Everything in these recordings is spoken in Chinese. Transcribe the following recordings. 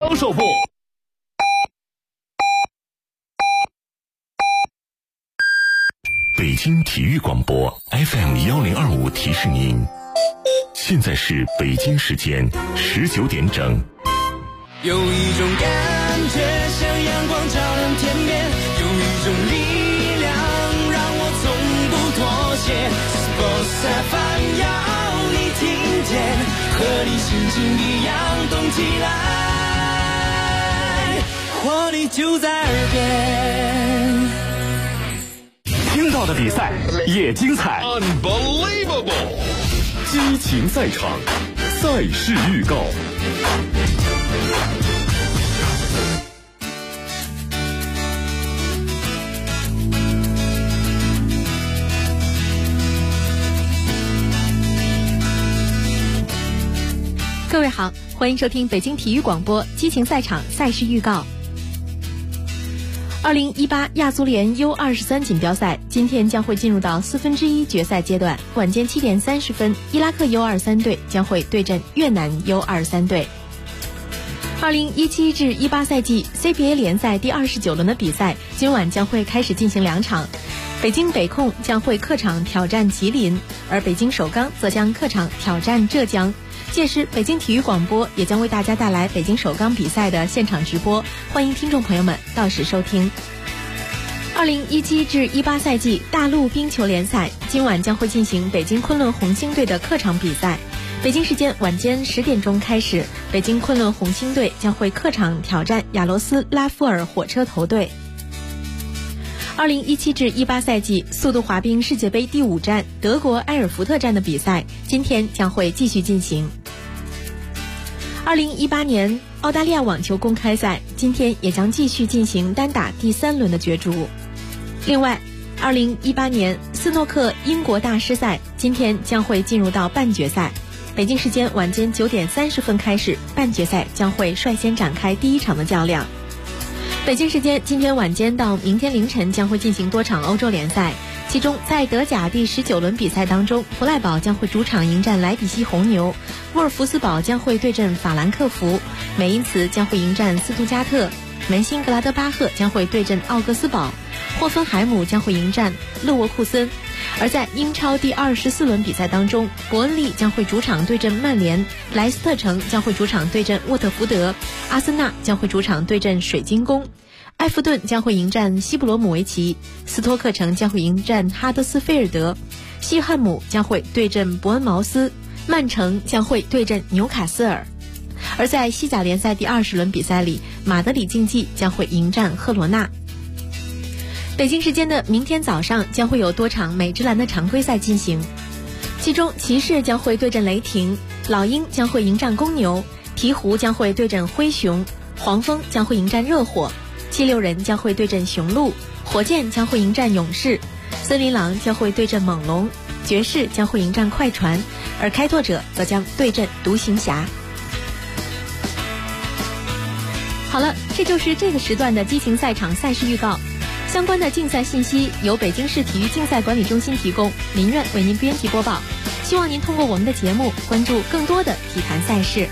王首富。 北京体育广播 FM1025提示您，现在是北京时间19点整。 有一种感觉像阳光照亮天边，有一种力量让我从不妥协。Sports FM 要你听见，和你心情一样动起来，活力就在耳边。 听到的比赛也精彩 Unbelievable 激情赛场，赛事预告。 各位好，欢迎收听北京体育广播激情赛场赛事预告。2018亚足联 U23 锦标赛今天将会进入到1/4决赛阶段，晚间7点30分，伊拉克 U23 队将会对阵越南 U23 队。2017至18赛季 CBA 联赛第29轮的比赛今晚将会开始进行2场，北京北控将会客场挑战吉林，而北京首钢则将客场挑战浙江。届时北京体育广播也将为大家带来北京首钢比赛的现场直播，欢迎听众朋友们到时收听。2017至18赛季大陆冰球联赛今晚将会进行北京昆仑红星队的客场比赛，北京时间晚间10点钟开始，北京昆仑红星队将会客场挑战亚罗斯拉夫尔火车头队。2017至18赛季速度滑冰世界杯第5站德国埃尔福特站的比赛今天将会继续进行。2018年澳大利亚网球公开赛今天也将继续进行单打第3轮的角逐。另外2018年斯诺克英国大师赛今天将会进入到半决赛，北京时间晚间9点30分开始，半决赛将会率先展开第1场的较量。北京时间今天晚间到明天凌晨将会进行多场欧洲联赛，其中在德甲第19轮比赛当中，弗赖堡将会主场迎战莱比锡红牛，沃尔夫斯堡将会对阵法兰克福，美因茨将会迎战斯图加特，门兴格拉德巴赫将会对阵奥格斯堡，霍芬海姆将会迎战勒沃库森。而在英超第24轮比赛当中，伯恩利将会主场对阵曼联，莱斯特城将会主场对阵沃特福德，阿森纳将会主场对阵水晶宫，埃弗顿将会迎战西布罗姆维奇，斯托克城将会迎战哈德斯菲尔德，西汉姆将会对阵伯恩茅斯，曼城将会对阵纽卡斯尔。而在西甲联赛第20轮比赛里，马德里竞技将会迎战赫罗纳。北京时间的明天早上将会有多场美职篮的常规赛进行，其中骑士将会对阵雷霆，老鹰将会迎战公牛，鹈鹕将会对阵灰熊，黄蜂将会迎战热火，76人将会对阵雄鹿，火箭将会迎战勇士，森林狼将会对阵猛龙，爵士将会迎战快船，而开拓者则将对阵独行侠。好了，这就是这个时段的激情赛场赛事预告。相关的竞赛信息由北京市体育竞赛管理中心提供，林苑为您编辑播报。希望您通过我们的节目关注更多的体坛赛事。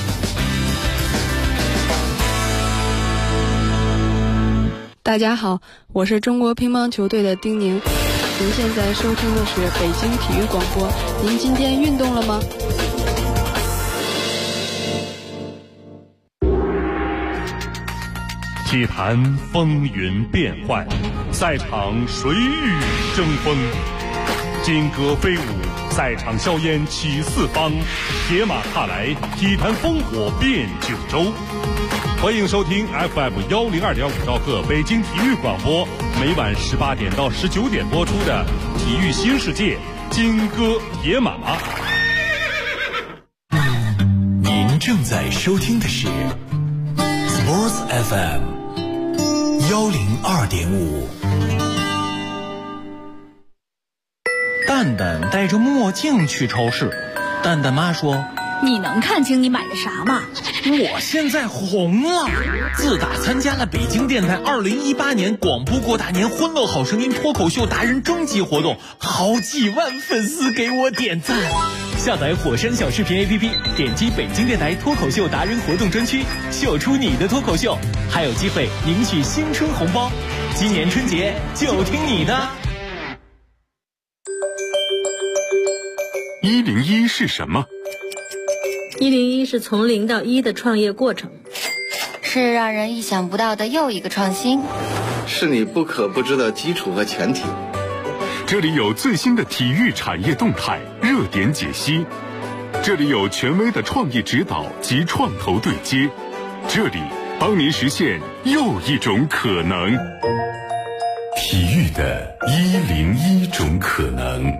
大家好，我是中国乒乓球队的丁宁，您现在收听的是北京体育广播。您今天运动了吗？ 体坛风云变幻，赛场谁与争锋？金戈飞舞，赛场硝烟起四方，铁马踏来，体坛烽火遍九州。欢迎收听 FM102.5兆赫北京体育广播，每晚18点到19点播出的《体育新世界》金戈铁马。 您正在收听的是 Sports FM102.5。 蛋蛋戴着墨镜去超市，蛋蛋妈说：“ 你能看清你买的啥吗？ 我现在红了！自打参加了北京电台2018年广播过大年欢乐好声音脱口秀达人征集活动，好几万粉丝给我点赞。 下载火山小视频 APP， 点击北京电台脱口秀达人活动专区，秀出你的脱口秀，还有机会领取新春红包。今年春节就听你的。 101是什么 ？101是从0到1的创业过程， 是让人意想不到的又一个创新， 是你不可不知的基础和前提。 这里有最新的体育产业动态热点解析，这里有权威的创业指导及创投对接，这里帮您实现又一种可能。体育的101种可能。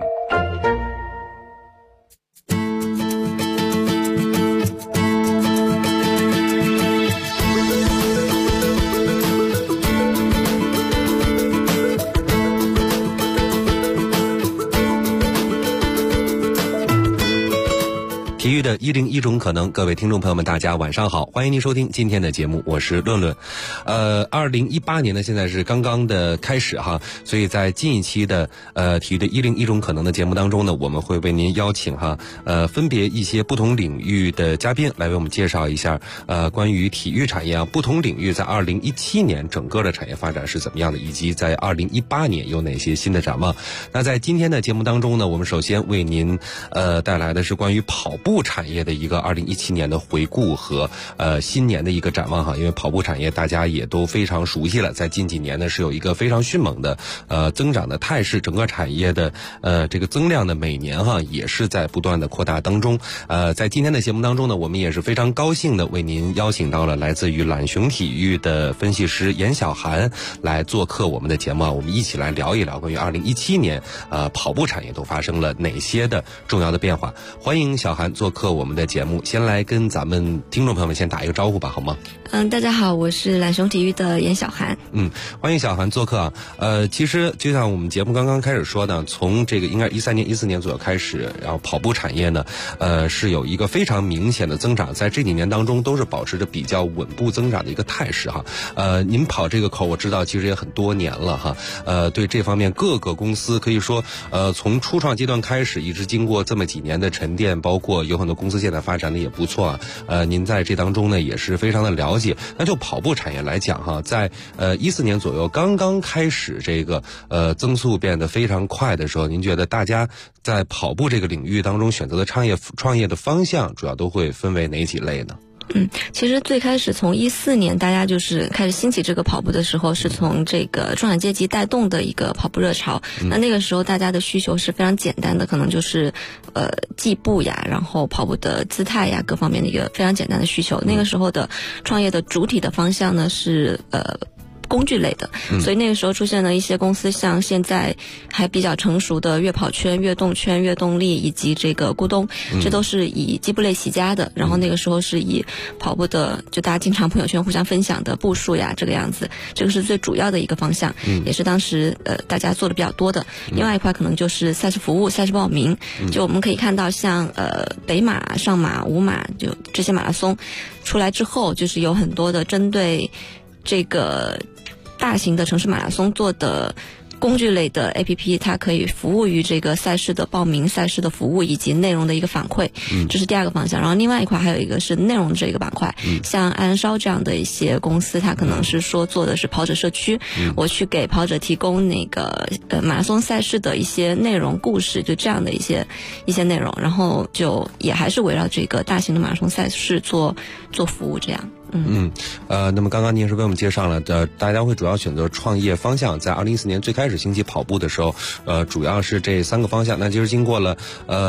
体育的101种可能，各位听众朋友们，大家晚上好，欢迎您收听今天的节目，我是论论。2018年呢，现在是刚刚的开始哈，所以在近一期的体育的101种可能的节目当中呢，我们会为您邀请分别一些不同领域的嘉宾来为我们介绍一下关于体育产业不同领域在2017年整个的产业发展是怎么样的，以及在2018年有哪些新的展望。那在今天的节目当中呢，我们首先为您带来的是关于跑步产业的一个2017年的回顾和新年的一个展望哈，因为跑步产业大家也都非常熟悉了，在近几年呢是有一个非常迅猛的增长的态势，整个产业的这个增量呢每年也是在不断的扩大当中。在今天的节目当中呢，我们也是非常高兴的为您邀请到了来自于懒熊体育的分析师严小涵来做客我们的节目我们一起来聊一聊关于2017年跑步产业都发生了哪些的重要的变化。欢迎小涵做客我们的节目，先来跟咱们听众朋友们先打一个招呼吧，好吗？ 大家好，我是懒熊体育的严小涵。 欢迎小涵做客其实就像我们节目刚刚开始说的，从这个应该13年、14年左右开始，然后跑步产业呢，是有一个非常明显的增长，在这几年当中都是保持着比较稳步增长的一个态势哈。您跑这个口，我知道其实也很多年了哈。对这方面各个公司可以说，从初创阶段开始，一直经过这么几年的沉淀，包括有很多公司现在发展的也不错您在这当中呢也是非常的了解。那就跑步产业来讲哈，在14年左右刚刚开始这个增速变得非常快的时候，您觉得大家在跑步这个领域当中选择的创业的方向主要都会分为哪几类呢？ 其实最开始从14年大家就是开始兴起这个跑步的时候，是从这个中产阶级带动的一个跑步热潮。那个时候大家的需求是非常简单的，可能就是计步呀，然后跑步的姿态呀，各方面的一个非常简单的需求。那个时候的创业的主体的方向呢是工具类的，所以那个时候出现了一些公司，像现在还比较成熟的悦跑圈、悦动圈、悦动力以及这个咕咚，这都是以计步类起家的。然后那个时候是以跑步的，就大家经常朋友圈互相分享的步数呀，这个样子，这个是最主要的一个方向，也是当时大家做的比较多的。另外一块可能就是赛事服务、赛事报名，就我们可以看到像北马、上马、五马，就这些马拉松出来之后，就是有很多的针对这个大型的城市马拉松做的工具类的 APP， 它可以服务于这个赛事的报名、赛事的服务以及内容的一个反馈，这是第二个方向。然后另外一块还有一个是内容这个板块，像安烧这样的一些公司，它可能是说做的是跑者社区，我去给跑者提供那个马拉松赛事的一些内容故事，就这样的一些内容，然后就也还是围绕这个大型的马拉松赛事做服务这样。 那么刚刚您是为我们介绍了大家会主要选择创业方向，在2014年最开始兴起跑步的时候，主要是这3个方向。那其实经过了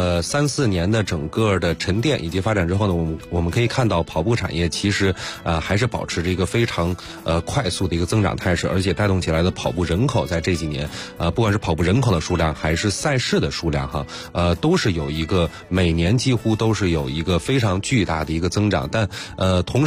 3-4年的整个的沉淀以及发展之后呢，我们可以看到跑步产业其实还是保持着一个非常快速的一个增长态势，而且带动起来的跑步人口在这几年不管是跑步人口的数量还是赛事的数量都是有一个每年几乎都是有一个非常巨大的一个增长。但同时呢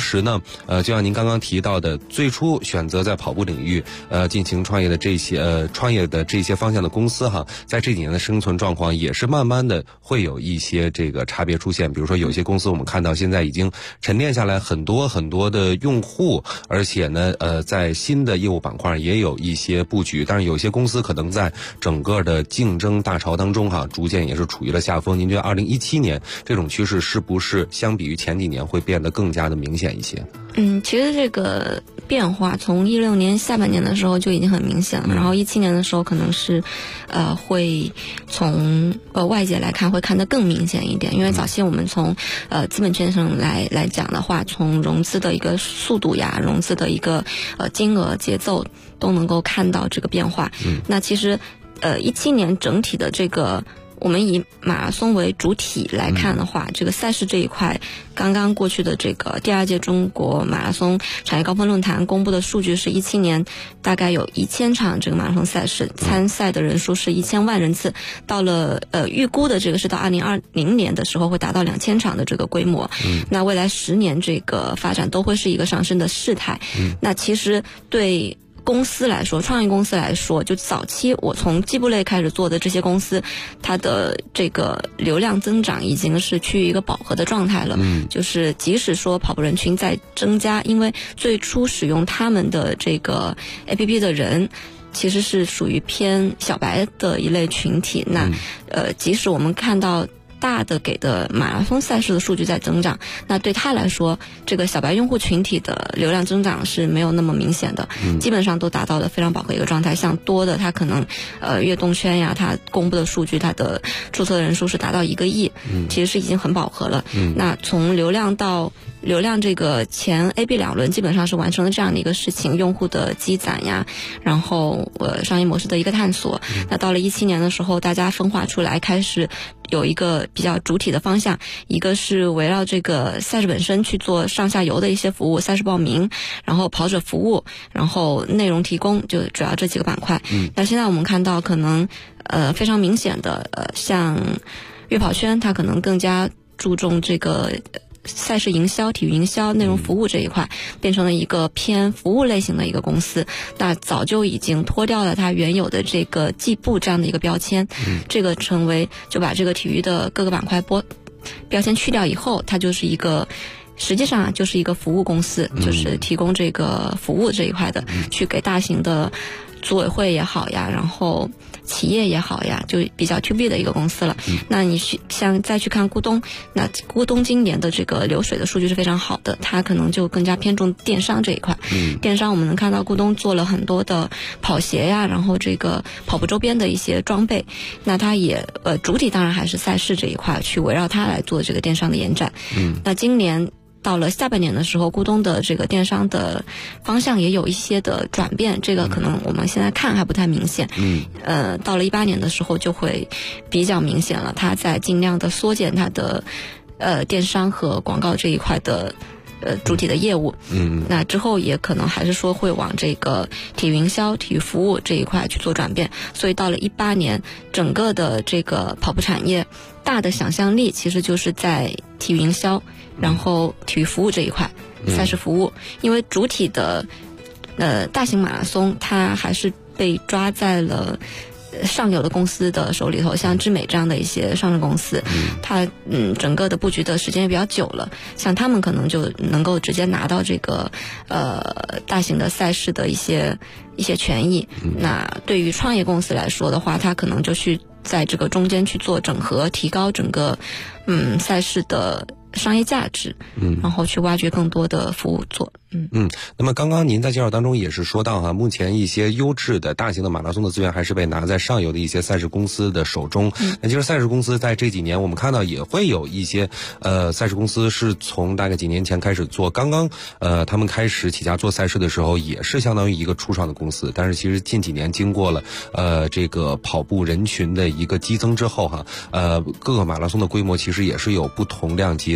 就像您刚刚提到的，最初选择在跑步领域进行创业的这些方向的公司哈，在这几年的生存状况也是慢慢的会有一些这个差别出现。比如说有些公司我们看到现在已经沉淀下来很多的用户，而且呢在新的业务板块也有一些布局，但是有些公司可能在整个的竞争大潮当中哈，逐渐也是处于了下风。您觉得2017年这种趋势是不是相比于前几年会变得更加的明显一些？ 其实这个变化从16年下半年的时候就已经很明显了，然后17年的时候可能是会从外界来看会看得更明显一点，因为早期我们从资本圈上来讲的话，从融资的一个速度呀，融资的一个金额节奏都能够看到这个变化。那其实17年整体的这个我们以马拉松为主体来看的话，这个赛事这一块，刚刚过去的这个第2届中国马拉松产业高峰论坛公布的数据是17年大概有1000场这个马拉松赛事，参赛的人数是1000万人次，到了预估的这个是到2020年的时候会达到2000场的这个规模。那未来10年这个发展都会是一个上升的势态。那其实对公司来说，创业公司来说，就早期我从基部类开始做的这些公司，它的这个流量增长已经是趋于一个饱和的状态了。就是即使说跑步人群在增加，因为最初使用他们的这个 APP 的人其实是属于偏小白的一类群体。那即使我们看到大的给的马拉松赛事的数据在增长，那对他来说，这个小白用户群体的流量增长是没有那么明显的，基本上都达到了非常饱和一个状态。像多的，它可能悦动圈呀，它公布的数据，它的注册的人数是达到1个亿，其实是已经很饱和了。那从流量到流量这个前 A、B 2轮基本上是完成了这样的一个事情，用户的积攒呀，然后商业模式的一个探索。那到了17年的时候，大家分化出来，开始有一个比较主体的方向，一个是围绕这个赛事本身去做上下游的一些服务，赛事报名，然后跑者服务，然后内容提供，就主要这几个板块。那现在我们看到可能非常明显的像悦跑圈，它可能更加注重这个赛事营销、体育营销、内容服务这一块，变成了一个偏服务类型的一个公司。那早就已经脱掉了它原有的这个季部这样的一个标签，这个成为就把这个体育的各个板块标签去掉以后，它就是一个实际上就是一个服务公司，就是提供这个服务这一块的，去给大型的组委会也好呀，然后企业也好呀，就比较 to B 的一个公司了。那你像再去看咕咚，那咕咚今年的这个流水的数据是非常好的，它可能就更加偏重电商这一块。电商我们能看到咕咚做了很多的跑鞋呀，然后这个跑步周边的一些装备，那它也主体当然还是赛事这一块，去围绕它来做这个电商的延展。那今年到了下半年的时候，咕咚的这个电商的方向也有一些的转变，这个可能我们现在看还不太明显。到了18年的时候就会比较明显了，它在尽量的缩减它的电商和广告这一块的主体的业务。那之后也可能还是说会往这个体育营销、体育服务这一块去做转变。所以到了18年，整个的这个跑步产业大的想象力其实就是在体育营销，然后体育服务这一块，赛事服务。因为主体的大型马拉松它还是被抓在了上游的公司的手里头，像智美这样的一些上市公司，它整个的布局的时间也比较久了，像他们可能就能够直接拿到这个大型的赛事的一些权益。那对于创业公司来说的话，它可能就去在这个中间去做整合，提高整个赛事的商业价值，然后去挖掘更多的服务做。 那么刚刚您在介绍当中也是说到目前一些优质的大型的马拉松的资源还是被拿在上游的一些赛事公司的手中。那其实赛事公司在这几年我们看到也会有一些赛事公司是从大概几年前开始做，刚刚他们开始起家做赛事的时候也是相当于一个初创的公司，但是其实近几年经过了这个跑步人群的一个激增之后各个马拉松的规模其实也是有不同量级的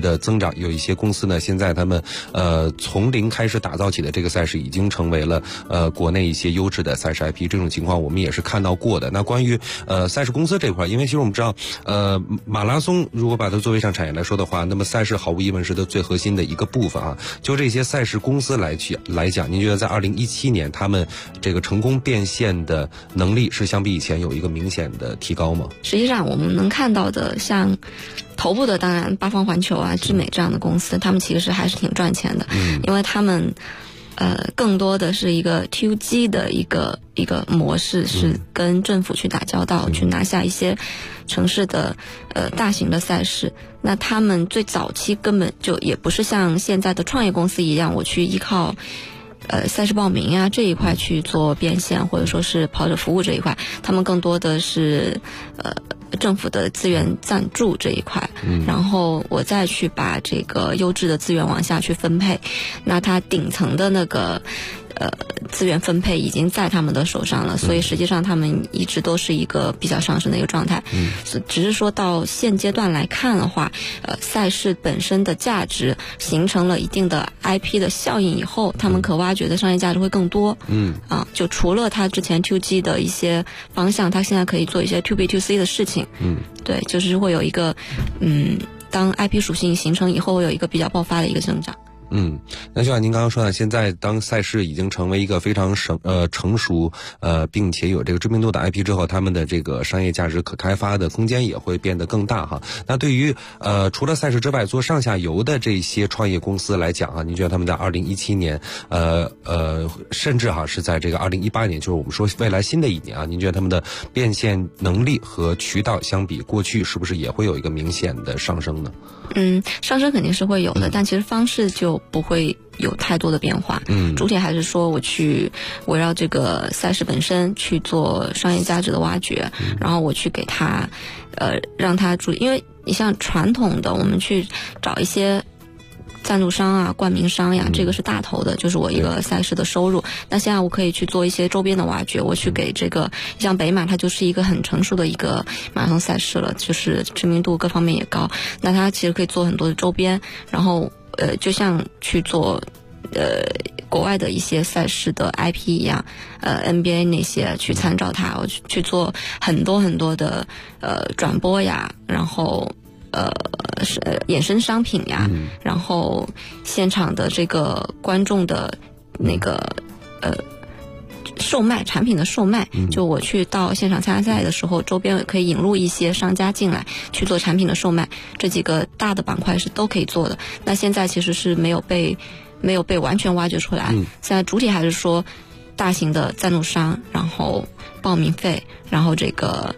的增长。有一些公司呢，现在他们从零开始打造起的这个赛事，已经成为了国内一些优质的赛事 IP。这种情况我们也是看到过的。那关于赛事公司这块，因为其实我们知道马拉松如果把它作为一项产业来说的话，那么赛事毫无疑问是它最核心的一个部分啊。就这些赛事公司来讲，您觉得在2017年他们这个成功变现的能力是相比以前有一个明显的提高吗？ 实际上我们能看到的，像头部的当然八方环球啊、智美这样的公司，他们其实还是挺赚钱的，因为他们更多的是一个 2G 的一个模式，是跟政府去打交道，去拿下一些城市的大型的赛事。那他们最早期根本就也不是像现在的创业公司一样，我去依靠赛事报名啊这一块去做变现，或者说是跑者服务这一块，他们更多的是政府的资源赞助这一块，然后我再去把这个优质的资源往下去分配。那它顶层的那个资源分配已经在他们的手上了，所以实际上他们一直都是一个比较上升的一个状态。只是说到现阶段来看的话，赛事本身的价值形成了一定的 IP 的效应以后，他们可挖掘的商业价值会更多。就除了他之前 2G 的一些方向，他现在可以做一些 2B to C 的事情。对，就是会有一个当 IP 属性形成以后，会有一个比较爆发的一个增长。 那就像您刚刚说的，现在当赛事已经成为一个非常成熟并且有这个知名度的 IP 之后，他们的这个商业价值可开发的空间也会变得更大哈。那对于除了赛事之外做上下游的这些创业公司来讲哈，您觉得他们在2017年甚至哈是在这个2018年，就是我们说未来新的一年啊，您觉得他们的变现能力和渠道相比过去是不是也会有一个明显的上升呢？ 上升肯定是会有的，但其实方式就不会有太多的变化。主体还是说我去围绕这个赛事本身去做商业价值的挖掘，然后我去给他让他因为你像传统的我们去找一些赞助商啊、冠名商呀，这个是大头的，就是我一个赛事的收入。那现在我可以去做一些周边的挖掘，我去给这个像北马，它就是一个很成熟的一个马拉松赛事了，就是知名度各方面也高。那它其实可以做很多的周边，然后就像去做国外的一些赛事的 IP 一样，NBA 那些去参照它，我去做很多很多的转播呀，然后衍生商品呀，然后现场的这个观众的那个售卖产品的售卖，就我去到现场参加赛的时候，周边也可以引入一些商家进来去做产品的售卖，这几个大的板块是都可以做的。那现在其实是没有被完全挖掘出来，现在主体还是说大型的赞助商，然后报名费，然后这个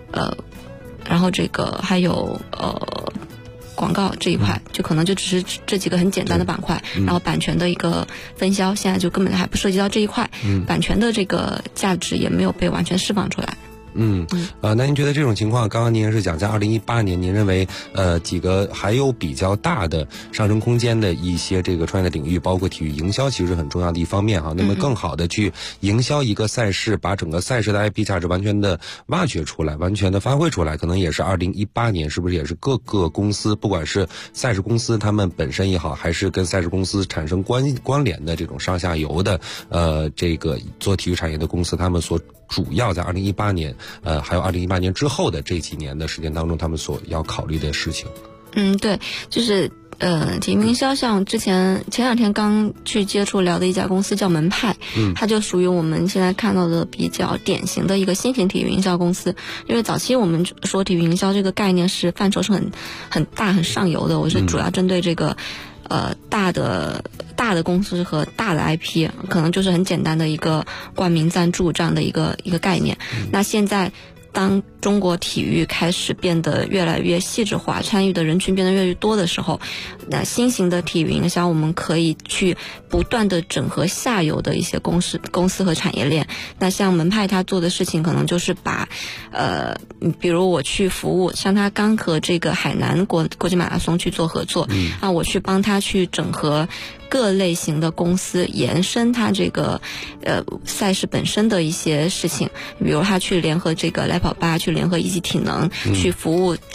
还有广告这一块，就可能就只是这几个很简单的板块，然后版权的一个分销，现在就根本还不涉及到这一块，版权的这个价值也没有被完全释放出来。 那您觉得这种情况，刚刚您也是讲在2018年，您认为几个还有比较大的上升空间的一些这个创业的领域，包括体育营销，其实很重要的一方面哈。那么更好的去营销一个赛事，把整个赛事的 IP 价值完全的挖掘出来，完全的发挥出来，可能也是2018年是不是也是各个公司，不管是赛事公司他们本身也好，还是跟赛事公司产生关联的这种上下游的这个做体育产业的公司，他们所主要在2018年还有2018年之后的这几年的时间当中，他们所要考虑的事情。 对，就是体育营销，像前两天刚去接触聊的一家公司叫门派，它就属于我们现在看到的比较典型的一个新型体育营销公司。因为早期我们说体育营销这个概念是范畴是很大很上游的，我是主要针对这个大的公司和大的 IP， 可能就是很简单的一个冠名赞助这样的一个概念。那现在当中国体育开始变得越来越细致化，参与的人群变得越来越多的时候，那新型的体育营销我们可以去不断的整合下游的一些公司和产业链。那像门派他做的事情可能就是把比如我去服务，像他刚和这个海南国际马拉松去做合作，我去帮他去整合各类型的公司，延伸他这个赛事本身的一些事情，比如他去联合这个来跑吧，去联合一级体能，去服务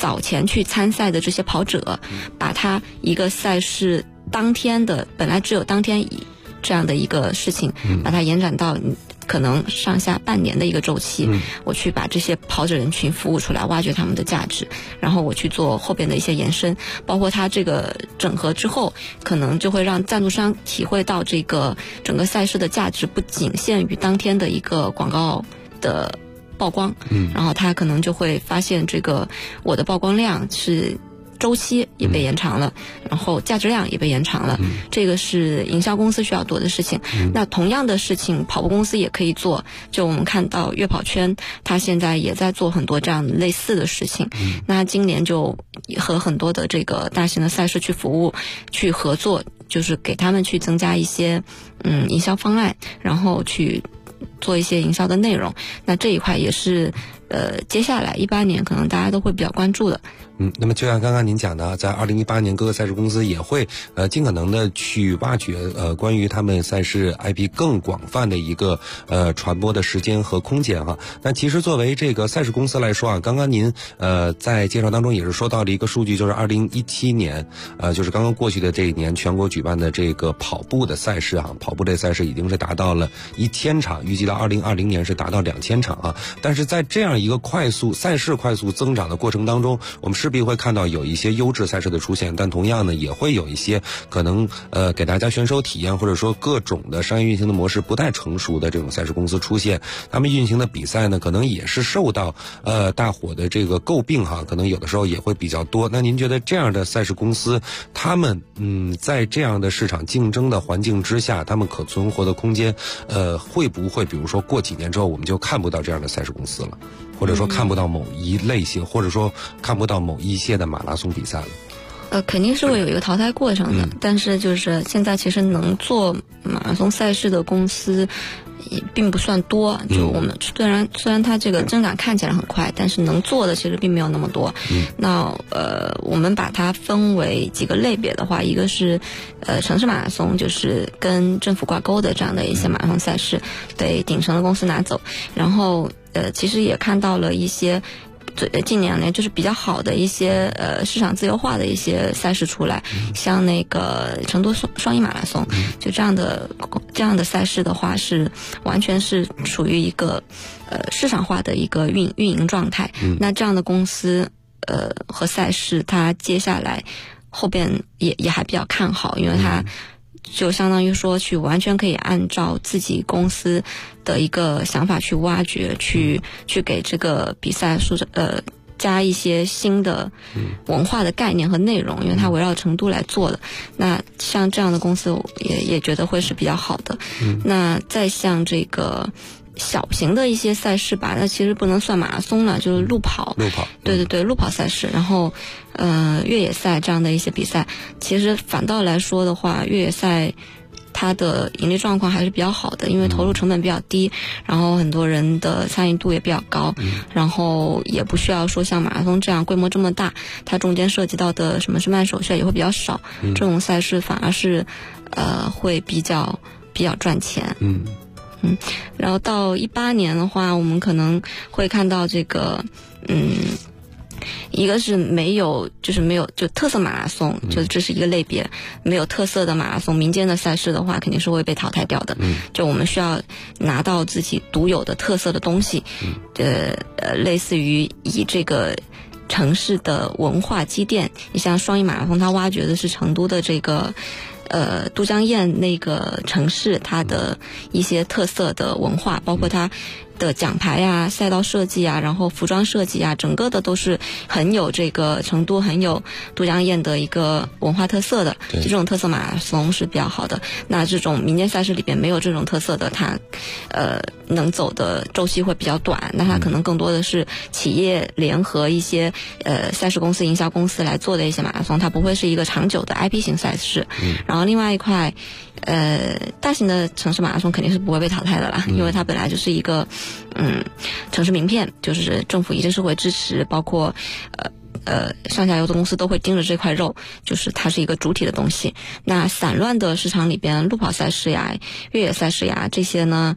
早前去参赛的这些跑者，把他一个赛事当天的本来只有当天这样的一个事情，把它延展到可能上下半年的一个周期，我去把这些跑者人群服务出来，挖掘他们的价值，然后我去做后边的一些延伸，包括它这个整合之后，可能就会让赞助商体会到这个整个赛事的价值不仅限于当天的一个广告的曝光，然后他可能就会发现这个我的曝光量是周期也被延长了，然后价值量也被延长了，这个是营销公司需要做的事情。那同样的事情跑步公司也可以做，就我们看到悦跑圈它现在也在做很多这样类似的事情，那今年就和很多的这个大型的赛事去服务去合作，就是给他们去增加一些营销方案，然后去做一些营销的内容。那这一块也是接下来18年可能大家都会比较关注的。 那么就像刚刚您讲的，在2018年各个赛事公司也会尽可能的去挖掘关于他们赛事 IP 更广泛的一个传播的时间和空间哈。那其实作为这个赛事公司来说啊，刚刚您在介绍当中也是说到了一个数据，就是2017年就是刚刚过去的这一年全国举办的这个跑步的赛事啊，跑步类赛事已经是达到了1000场，预计到2020年是达到2000场啊。但是在这样一个赛事快速增长的过程当中，我们势必会看到有一些优质赛事的出现，但同样呢也会有一些可能给大家选手体验或者说各种的商业运行的模式不太成熟的这种赛事公司出现，他们运行的比赛呢可能也是受到大伙的这个诟病哈，可能有的时候也会比较多。那您觉得这样的赛事公司他们在这样的市场竞争的环境之下，他们可存活的空间会不会比如说过几年之后我们就看不到这样的赛事公司了，或者说看不到某一类型，或者说看不到某一些的马拉松比赛了？ 肯定是会有一个淘汰过程的，但是就是现在其实能做马拉松赛事的公司也并不算多，就我们虽然它这个增长看起来很快，但是能做的其实并没有那么多。那我们把它分为几个类别的话，一个是城市马拉松，就是跟政府挂钩的这样的一些马拉松赛事被顶层的公司拿走，然后其实也看到了一些近2年就是比较好的一些市场自由化的一些赛事出来，像那个成都双一马拉松，就这样的赛事的话是完全是属于一个市场化的一个运营状态。那这样的公司和赛事，它接下来后边也还比较看好，因为它就相当于说去完全可以按照自己公司的一个想法去挖掘，去给这个比赛加一些新的文化的概念和内容，因为它围绕成都来做的。那像这样的公司也觉得会是比较好的。那再像这个小型的一些赛事吧，那其实不能算马拉松了，就是路跑。对，路跑赛事，然后越野赛这样的一些比赛，其实反倒来说的话，越野赛它的盈利状况还是比较好的，因为投入成本比较低，然后很多人的参与度也比较高，然后也不需要说像马拉松这样规模这么大，它中间涉及到的什么申办手续也会比较少，这种赛事反而是会比较赚钱。然后到18年的话，我们可能会看到这个一个是没有就特色马拉松，就这是一个类别，没有特色的马拉松民间的赛事的话肯定是会被淘汰掉的。就我们需要拿到自己独有的特色的东西，类似于以这个城市的文化积淀，你像双一马拉松，它挖掘的是成都的这个都江堰那个城市它的一些特色的文化，包括它的奖牌啊、赛道设计啊，然后服装设计啊，整个的都是很有这个成都很有都江堰的一个文化特色的，这种特色马拉松是比较好的。那这种民间赛事里边没有这种特色的，它能走的周期会比较短，那它可能更多的是企业联合一些赛事公司、营销公司来做的一些马拉松，它不会是一个长久的 IP 型赛事。然后另外一块大型的城市马拉松肯定是不会被淘汰的啦，因为它本来就是一个城市名片，就是政府一定是会支持，包括上下游的公司都会盯着这块肉，就是它是一个主体的东西。那散乱的市场里边，路跑赛事呀、越野赛事呀这些呢，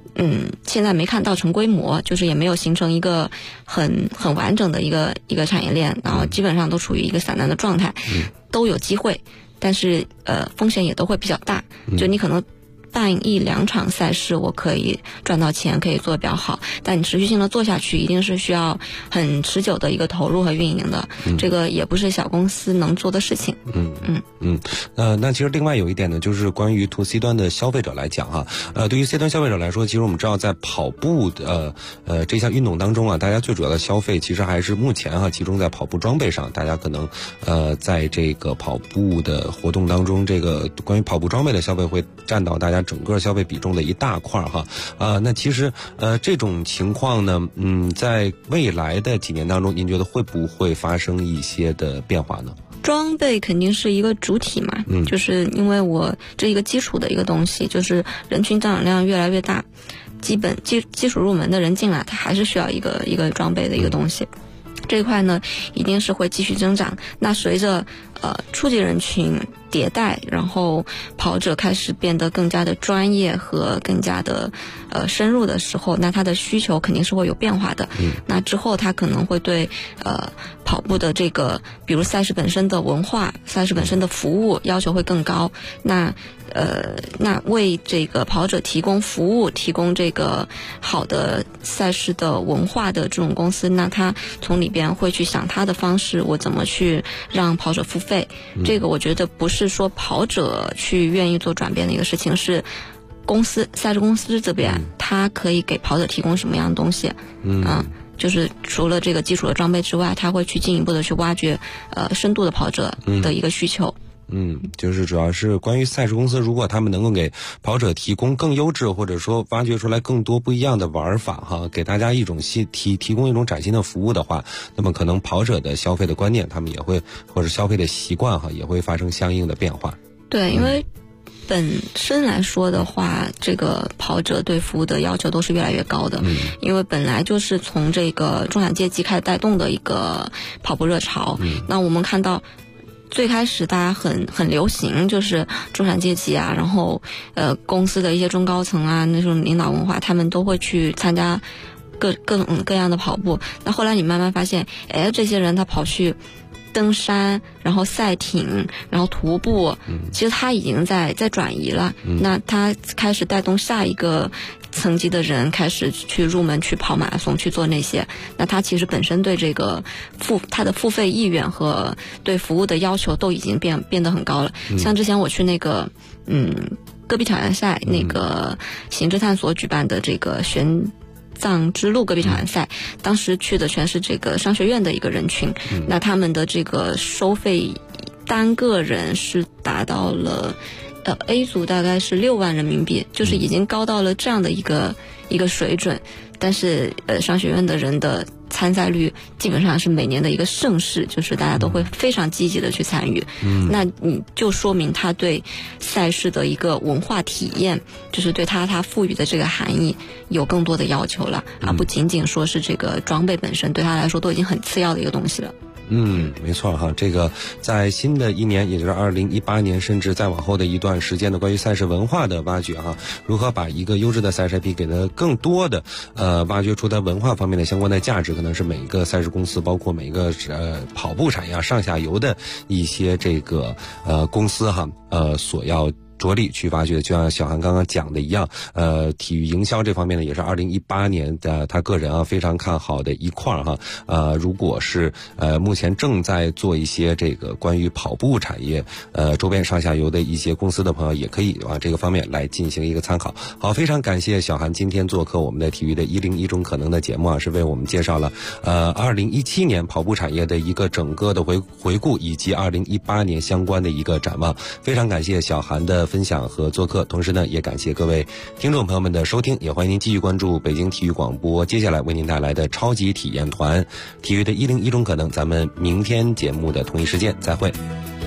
现在没看到成规模，就是也没有形成一个很完整的一个产业链，然后基本上都处于一个散乱的状态，都有机会，但是风险也都会比较大，就你可能办1-2场赛事，我可以赚到钱，可以做得比较好，但你持续性的做下去，一定是需要很持久的一个投入和运营的，这个也不是小公司能做的事情。 那其实另外有一点呢，就是关于 to C 端的消费者来讲哈，对于 C 端消费者来说，其实我们知道在跑步的这项运动当中啊，大家最主要的消费其实还是目前集中在跑步装备上，大家可能在这个跑步的活动当中，这个关于跑步装备的消费会占到大家整个消费比重的一大块哈。那其实这种情况呢，在未来的几年当中，您觉得会不会发生一些的变化呢？ 装备肯定是一个主体嘛，就是因为我这一个基础的一个东西，就是人群增长量越来越大，基础入门的人进来，他还是需要一个装备的一个东西。这一块呢，一定是会继续增长。那随着初级人群迭代，然后跑者开始变得更加的专业和更加的深入的时候，那他的需求肯定是会有变化的。那之后他可能会对跑步的这个，比如赛事本身的文化、赛事本身的服务要求会更高。那为这个跑者提供服务、提供这个好的赛事的文化的这种公司，那他从里边会去想他的方式，我怎么去让跑者付费。这个我觉得不是说跑者去愿意做转变的一个事情，是赛事公司这边他可以给跑者提供什么样的东西。就是除了这个基础的装备之外，他会去进一步的去挖掘深度的跑者的一个需求。 就是主要是关于赛事公司，如果他们能够给跑者提供更优质，或者说挖掘出来更多不一样的玩法哈，给大家一种提供一种崭新的服务的话，那么可能跑者的消费的观念，他们也会或者消费的习惯哈，也会发生相应的变化。 对，因为本身来说的话，这个跑者对服务的要求都是越来越高的，因为本来就是从这个中产阶级开始带动的一个跑步热潮。那我们看到最开始大家很流行，就是中产阶级啊，然后公司的一些中高层啊，那种领导文化，他们都会去参加各种各样的跑步。那后来你慢慢发现，这些人他跑去登山，然后赛艇，然后徒步，其实他已经在转移了。那他开始带动下一个层级的人开始去入门，去跑马拉松，去做那些。那他其实本身对这个他的付费意愿和对服务的要求都已经变得很高了。像之前我去那个戈壁挑战赛，那个行知探索举办的这个玄藏之路戈壁挑战赛，当时去的全是这个商学院的一个人群。那他们的这个收费单个人是达到了A 组大概是6万人民币，就是已经高到了这样的一个水准。但是商学院的人的参赛率基本上是每年的一个盛事，就是大家都会非常积极的去参与。那你就说明他对赛事的一个文化体验，就是对他赋予的这个含义有更多的要求了，而不仅仅说是这个装备本身对他来说都已经很次要的一个东西了。 没错哈，这个在新的一年，也就是2018年，甚至再往后的一段时间的关于赛事文化的挖掘哈，如何把一个优质的赛事 IP 给它更多的挖掘出它文化方面的相关的价值，可能是每一个赛事公司，包括每一个跑步产业上下游的一些这个公司哈所要着力去挖掘。就像小韩刚刚讲的一样，体育营销这方面呢，也是2018年的他个人非常看好的一块哈。如果是目前正在做一些这个关于跑步产业周边上下游的一些公司的朋友，也可以往这个方面来进行一个参考。好，非常感谢小韩今天做客我们的体育的101种可能的节目啊，是为我们介绍了2017年跑步产业的一个整个的回顾，以及2018年相关的一个展望。非常感谢小韩的分享和做客，同时呢，也感谢各位听众朋友们的收听，也欢迎您继续关注北京体育广播接下来为您带来的超级体验团体育的101种可能。咱们明天节目的同一时间再会。